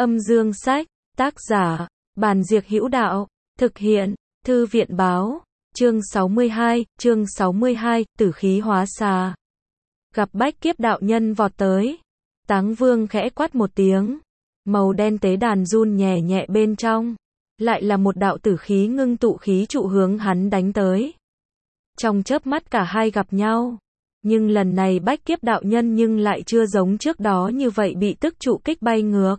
Âm dương sách, tác giả, Bàn Diệc Hữu Đạo, thực hiện, Thư viện báo, chương 62, tử khí hóa xà. Gặp bách kiếp đạo nhân vọt tới. Táng Vương khẽ quát một tiếng. Màu đen tế đàn run nhẹ nhẹ bên trong. Lại là một đạo tử khí ngưng tụ khí trụ hướng hắn đánh tới. Trong chớp mắt cả hai gặp nhau. Nhưng lần này bách kiếp đạo nhân nhưng lại chưa giống trước đó như vậy bị tức trụ kích bay ngược.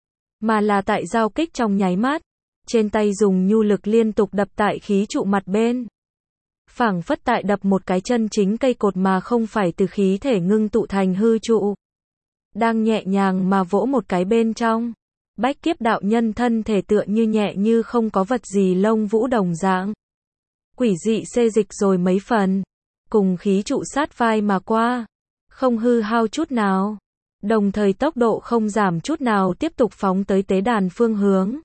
Mà là tại giao kích trong nháy mắt. Trên tay dùng nhu lực liên tục đập tại khí trụ mặt bên. Phảng phất tại đập một cái chân chính cây cột mà không phải từ khí thể ngưng tụ thành hư trụ. Đang nhẹ nhàng mà vỗ một cái bên trong. Bách kiếp đạo nhân thân thể tựa như nhẹ như không có vật gì lông vũ đồng dạng. Quỷ dị xê dịch rồi mấy phần. Cùng khí trụ sát vai mà qua. Không hư hao chút nào. Đồng thời tốc độ không giảm chút nào tiếp tục phóng tới tế đàn phương hướng.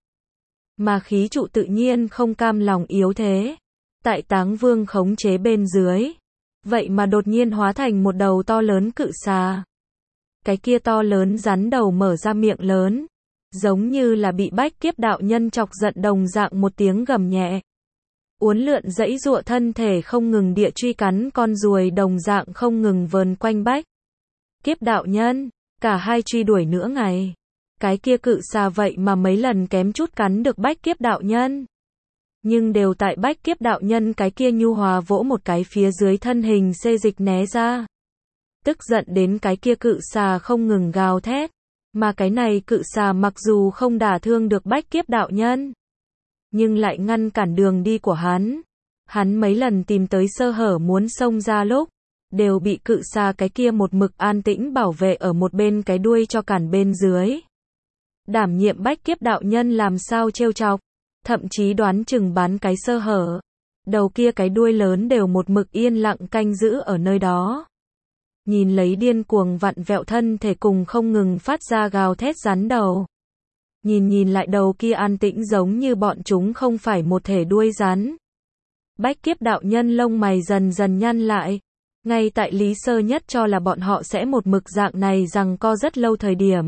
Mà khí trụ tự nhiên không cam lòng yếu thế. Tại Táng Vương khống chế bên dưới. Vậy mà đột nhiên hóa thành một đầu to lớn cự xà. Cái kia to lớn rắn đầu mở ra miệng lớn. Giống như là bị bách kiếp đạo nhân chọc giận đồng dạng một tiếng gầm nhẹ. Uốn lượn dãy giụa thân thể không ngừng địa truy cắn con ruồi đồng dạng không ngừng vờn quanh bách kiếp đạo nhân. Cả hai truy đuổi nửa ngày. Cái kia cự xà vậy mà mấy lần kém chút cắn được bách kiếp đạo nhân. Nhưng đều tại bách kiếp đạo nhân cái kia nhu hòa vỗ một cái phía dưới thân hình xê dịch né ra. Tức giận đến cái kia cự xà không ngừng gào thét. Mà cái này cự xà mặc dù không đả thương được bách kiếp đạo nhân. Nhưng lại ngăn cản đường đi của hắn. Hắn mấy lần tìm tới sơ hở muốn xông ra lúc. Đều bị cự xà cái kia một mực an tĩnh bảo vệ ở một bên cái đuôi cho cản bên dưới. Đảm nhiệm bách kiếp đạo nhân làm sao trêu chọc. Thậm chí đoán chừng bán cái sơ hở. Đầu kia cái đuôi lớn đều một mực yên lặng canh giữ ở nơi đó. Nhìn lấy điên cuồng vặn vẹo thân thể cùng không ngừng phát ra gào thét rắn đầu. Nhìn lại đầu kia an tĩnh giống như bọn chúng không phải một thể đuôi rắn. Bách kiếp đạo nhân lông mày dần dần nhăn lại. Ngay tại Lý Sơ Nhất cho là bọn họ sẽ một mực dạng này giằng co rất lâu thời điểm.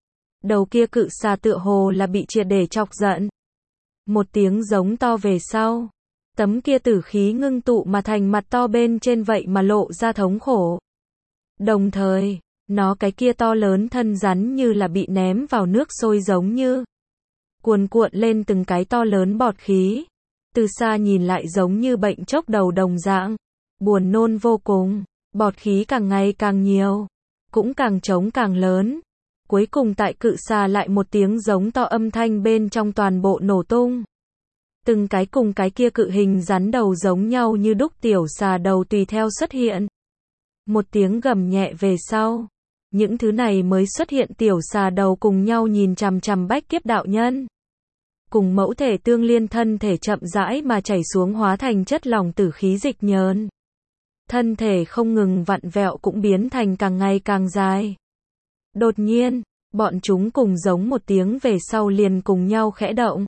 Đầu kia cự xà tựa hồ là bị triệt để chọc giận. Một tiếng giống to về sau. Tấm kia tử khí ngưng tụ mà thành mặt to bên trên vậy mà lộ ra thống khổ. Đồng thời, nó cái kia to lớn thân rắn như là bị ném vào nước sôi giống như. Cuồn cuộn lên từng cái to lớn bọt khí. Từ xa nhìn lại giống như bệnh chốc đầu đồng dạng. Buồn nôn vô cùng. Bọt khí càng ngày càng nhiều. Cũng càng trống càng lớn. Cuối cùng tại cự xà lại một tiếng giống to âm thanh bên trong toàn bộ nổ tung. Từng cái cùng cái kia cự hình rắn đầu giống nhau như đúc tiểu xà đầu tùy theo xuất hiện. Một tiếng gầm nhẹ về sau. Những thứ này mới xuất hiện tiểu xà đầu cùng nhau nhìn chằm chằm bách kiếp đạo nhân. Cùng mẫu thể tương liên thân thể chậm rãi mà chảy xuống hóa thành chất lỏng tử khí dịch nhờn. Thân thể không ngừng vặn vẹo cũng biến thành càng ngày càng dài. Đột nhiên, bọn chúng cùng giống một tiếng về sau liền cùng nhau khẽ động.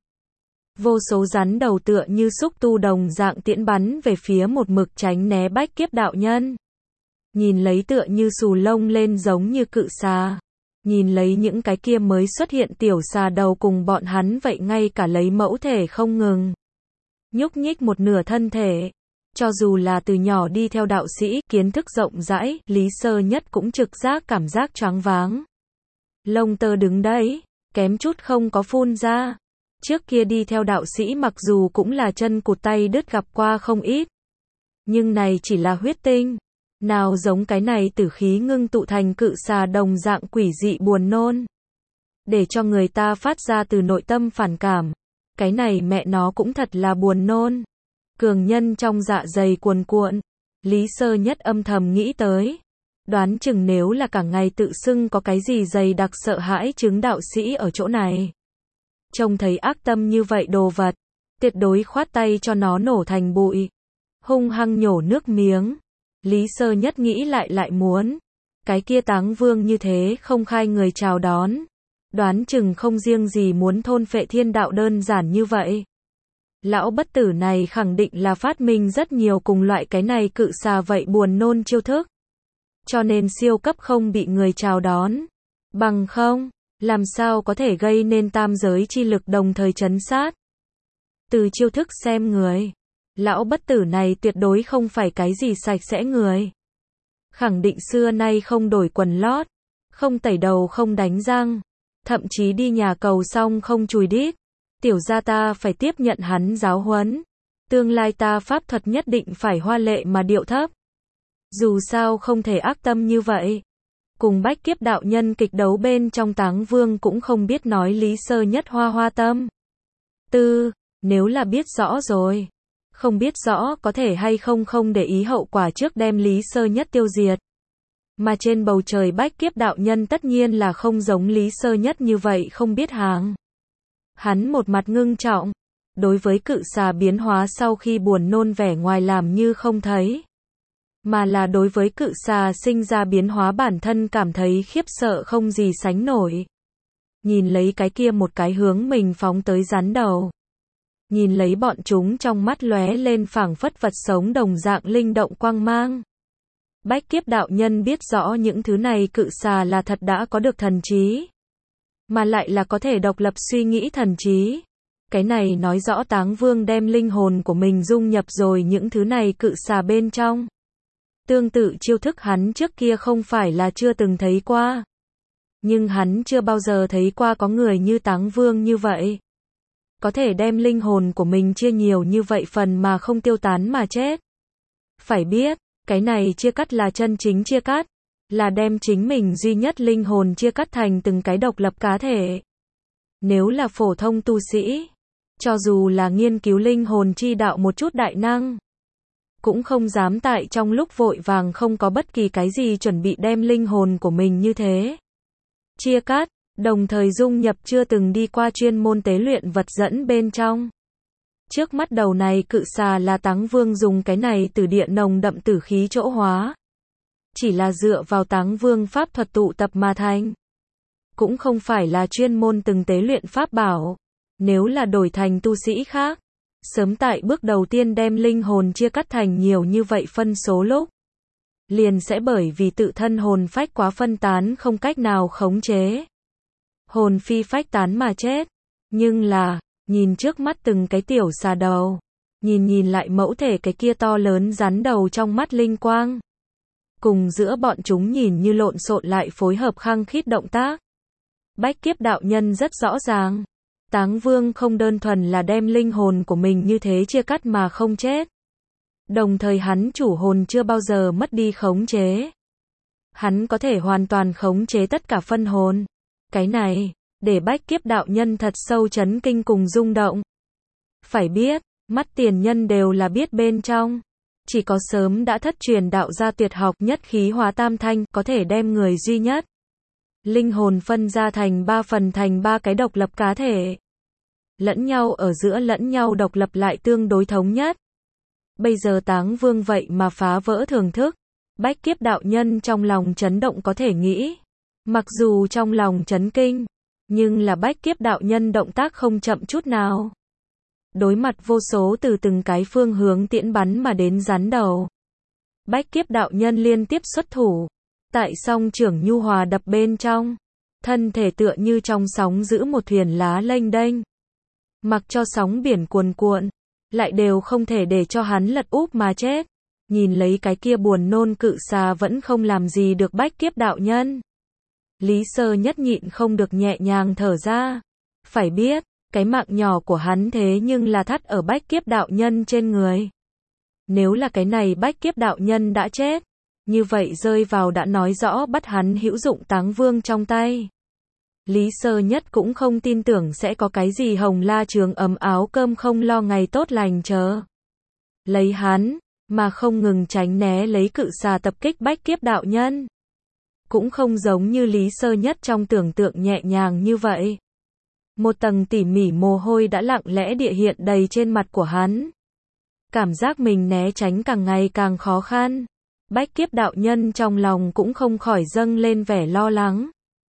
Vô số rắn đầu tựa như xúc tu đồng dạng tiễn bắn về phía một mực tránh né bách kiếp đạo nhân. Nhìn lấy tựa như xù lông lên giống như cự xà. Nhìn lấy những cái kia mới xuất hiện tiểu xà đầu cùng bọn hắn vậy ngay cả lấy mẫu thể không ngừng. Nhúc nhích một nửa thân thể. Cho dù là từ nhỏ đi theo đạo sĩ, kiến thức rộng rãi, Lý Sơ Nhất cũng trực giác cảm giác choáng váng. Lông tơ đứng đấy, kém chút không có phun ra. Trước kia đi theo đạo sĩ mặc dù cũng là chân cụt tay đứt gặp qua không ít. Nhưng này chỉ là huyết tinh. Nào giống cái này tử khí ngưng tụ thành cự xà đồng dạng quỷ dị buồn nôn. Để cho người ta phát ra từ nội tâm phản cảm. Cái này mẹ nó cũng thật là buồn nôn. Cường nhân trong dạ dày cuồn cuộn. Lý Sơ Nhất âm thầm nghĩ tới. Đoán chừng nếu là cả ngày tự xưng có cái gì dày đặc sợ hãi chứng đạo sĩ ở chỗ này. Trông thấy ác tâm như vậy đồ vật. Tuyệt đối khoát tay cho nó nổ thành bụi. Hung hăng nhổ nước miếng. Lý Sơ Nhất nghĩ lại muốn. Cái kia Táng Vương như thế không khai người chào đón. Đoán chừng không riêng gì muốn thôn phệ thiên đạo đơn giản như vậy. Lão bất tử này khẳng định là phát minh rất nhiều cùng loại cái này cự xà vậy buồn nôn chiêu thức. Cho nên siêu cấp không bị người chào đón. Bằng không, làm sao có thể gây nên tam giới chi lực đồng thời trấn sát. Từ chiêu thức xem người, lão bất tử này tuyệt đối không phải cái gì sạch sẽ người. Khẳng định xưa nay không đổi quần lót, không tẩy đầu không đánh răng, thậm chí đi nhà cầu xong không chùi đít. Tiểu gia ta phải tiếp nhận hắn giáo huấn. Tương lai ta pháp thuật nhất định phải hoa lệ mà điệu thấp. Dù sao không thể ác tâm như vậy. Cùng bách kiếp đạo nhân kịch đấu bên trong Táng Vương cũng không biết nói Lý Sơ Nhất hoa tâm. Nếu là biết rõ rồi. Không biết rõ có thể hay không để ý hậu quả trước đem Lý Sơ Nhất tiêu diệt. Mà trên bầu trời bách kiếp đạo nhân tất nhiên là không giống Lý Sơ Nhất như vậy không biết hàng. Hắn một mặt ngưng trọng. Đối với cự xà biến hóa sau khi buồn nôn vẻ ngoài làm như không thấy. Mà là đối với cự xà sinh ra biến hóa bản thân cảm thấy khiếp sợ không gì sánh nổi. Nhìn lấy cái kia một cái hướng mình phóng tới rắn đầu. Nhìn lấy bọn chúng trong mắt lóe lên phảng phất vật sống đồng dạng linh động quang mang. Bách kiếp đạo nhân biết rõ những thứ này cự xà là thật đã có được thần trí. Mà lại là có thể độc lập suy nghĩ thần trí. Cái này nói rõ Táng Vương đem linh hồn của mình dung nhập rồi những thứ này cự xà bên trong. Tương tự chiêu thức hắn trước kia không phải là chưa từng thấy qua. Nhưng hắn chưa bao giờ thấy qua có người như Táng Vương như vậy. Có thể đem linh hồn của mình chia nhiều như vậy phần mà không tiêu tán mà chết. Phải biết, cái này chia cắt là chân chính chia cắt. Là đem chính mình duy nhất linh hồn chia cắt thành từng cái độc lập cá thể. Nếu là phổ thông tu sĩ, cho dù là nghiên cứu linh hồn chi đạo một chút đại năng, cũng không dám tại trong lúc vội vàng không có bất kỳ cái gì chuẩn bị đem linh hồn của mình như thế. Chia cắt, đồng thời dung nhập chưa từng đi qua chuyên môn tế luyện vật dẫn bên trong. Trước mắt đầu này cự xà là Táng Vương dùng cái này từ địa nồng đậm tử khí chỗ hóa. Chỉ là dựa vào Táng Vương pháp thuật tụ tập mà thành. Cũng không phải là chuyên môn từng tế luyện pháp bảo. Nếu là đổi thành tu sĩ khác, sớm tại bước đầu tiên đem linh hồn chia cắt thành nhiều như vậy phân số lúc. Liền sẽ bởi vì tự thân hồn phách quá phân tán không cách nào khống chế. Hồn phi phách tán mà chết. Nhưng là, nhìn trước mắt từng cái tiểu xà đầu. Nhìn lại mẫu thể cái kia to lớn rắn đầu trong mắt linh quang. Cùng giữa bọn chúng nhìn như lộn xộn lại phối hợp khăng khít động tác. Bách kiếp đạo nhân rất rõ ràng. Táng Vương không đơn thuần là đem linh hồn của mình như thế chia cắt mà không chết. Đồng thời hắn chủ hồn chưa bao giờ mất đi khống chế. Hắn có thể hoàn toàn khống chế tất cả phân hồn. Cái này, để bách kiếp đạo nhân thật sâu chấn kinh cùng rung động. Phải biết, mắt tiền nhân đều là biết bên trong. Chỉ có sớm đã thất truyền đạo gia tuyệt học nhất khí hóa tam thanh có thể đem người duy nhất. Linh hồn phân ra thành 3 phần thành 3 cái độc lập cá thể. Lẫn nhau ở giữa lẫn nhau độc lập lại tương đối thống nhất. Bây giờ Táng Vương vậy mà phá vỡ thường thức. Bách kiếp đạo nhân trong lòng chấn động có thể nghĩ. Mặc dù trong lòng chấn kinh, nhưng là bách kiếp đạo nhân động tác không chậm chút nào. Đối mặt vô số từ từng cái phương hướng tiễn bắn mà đến rắn đầu. Bách kiếp đạo nhân liên tiếp xuất thủ. Tại song trưởng nhu hòa đập bên trong. Thân thể tựa như trong sóng giữ một thuyền lá lênh đênh. Mặc cho sóng biển cuồn cuộn. Lại đều không thể để cho hắn lật úp mà chết. Nhìn lấy cái kia buồn nôn cự xà vẫn không làm gì được bách kiếp đạo nhân. Lý Sơ Nhất nhịn không được nhẹ nhàng thở ra. Phải biết, cái mạng nhỏ của hắn thế nhưng là thắt ở bách kiếp đạo nhân trên người. Nếu là cái này bách kiếp đạo nhân đã chết, như vậy rơi vào đã nói rõ bắt hắn hữu dụng Táng Vương trong tay. Lý Sơ Nhất cũng không tin tưởng sẽ có cái gì hồng la trường ấm áo cơm không lo ngày tốt lành chờ. Lấy hắn, mà không ngừng tránh né lấy cự xà tập kích bách kiếp đạo nhân. Cũng không giống như Lý Sơ Nhất trong tưởng tượng nhẹ nhàng như vậy. Một tầng tỉ mỉ mồ hôi đã lặng lẽ địa hiện đầy trên mặt của hắn. Cảm giác mình né tránh càng ngày càng khó khăn. Bách kiếp đạo nhân trong lòng cũng không khỏi dâng lên vẻ lo lắng.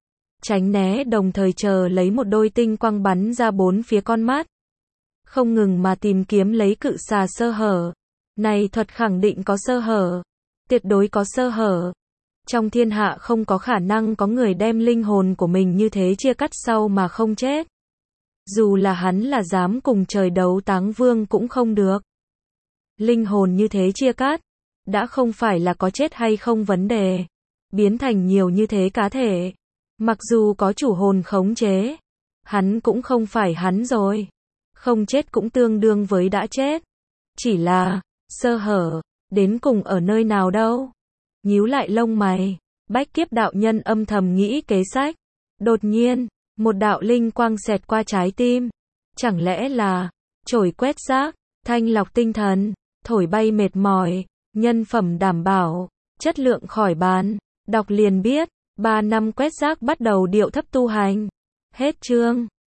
Tránh né đồng thời chờ lấy một đôi tinh quang bắn ra bốn phía con mắt. Không ngừng mà tìm kiếm lấy cự xà sơ hở. Này thuật khẳng định có sơ hở. Tuyệt đối có sơ hở. Trong thiên hạ không có khả năng có người đem linh hồn của mình như thế chia cắt sau mà không chết. Dù là hắn là dám cùng trời đấu Táng Vương cũng không được. Linh hồn như thế chia cắt, đã không phải là có chết hay không vấn đề. Biến thành nhiều như thế cá thể. Mặc dù có chủ hồn khống chế, hắn cũng không phải hắn rồi. Không chết cũng tương đương với đã chết. Chỉ là, sơ hở, đến cùng ở nơi nào đâu. Nhíu lại lông mày, Bách Kiếp đạo nhân âm thầm nghĩ kế sách. Đột nhiên, một đạo linh quang xẹt qua trái tim. Chẳng lẽ là chổi quét rác, thanh lọc tinh thần, thổi bay mệt mỏi, nhân phẩm đảm bảo, chất lượng khỏi bàn. Đọc liền biết, 3 năm quét rác bắt đầu điệu thấp tu hành. Hết chương.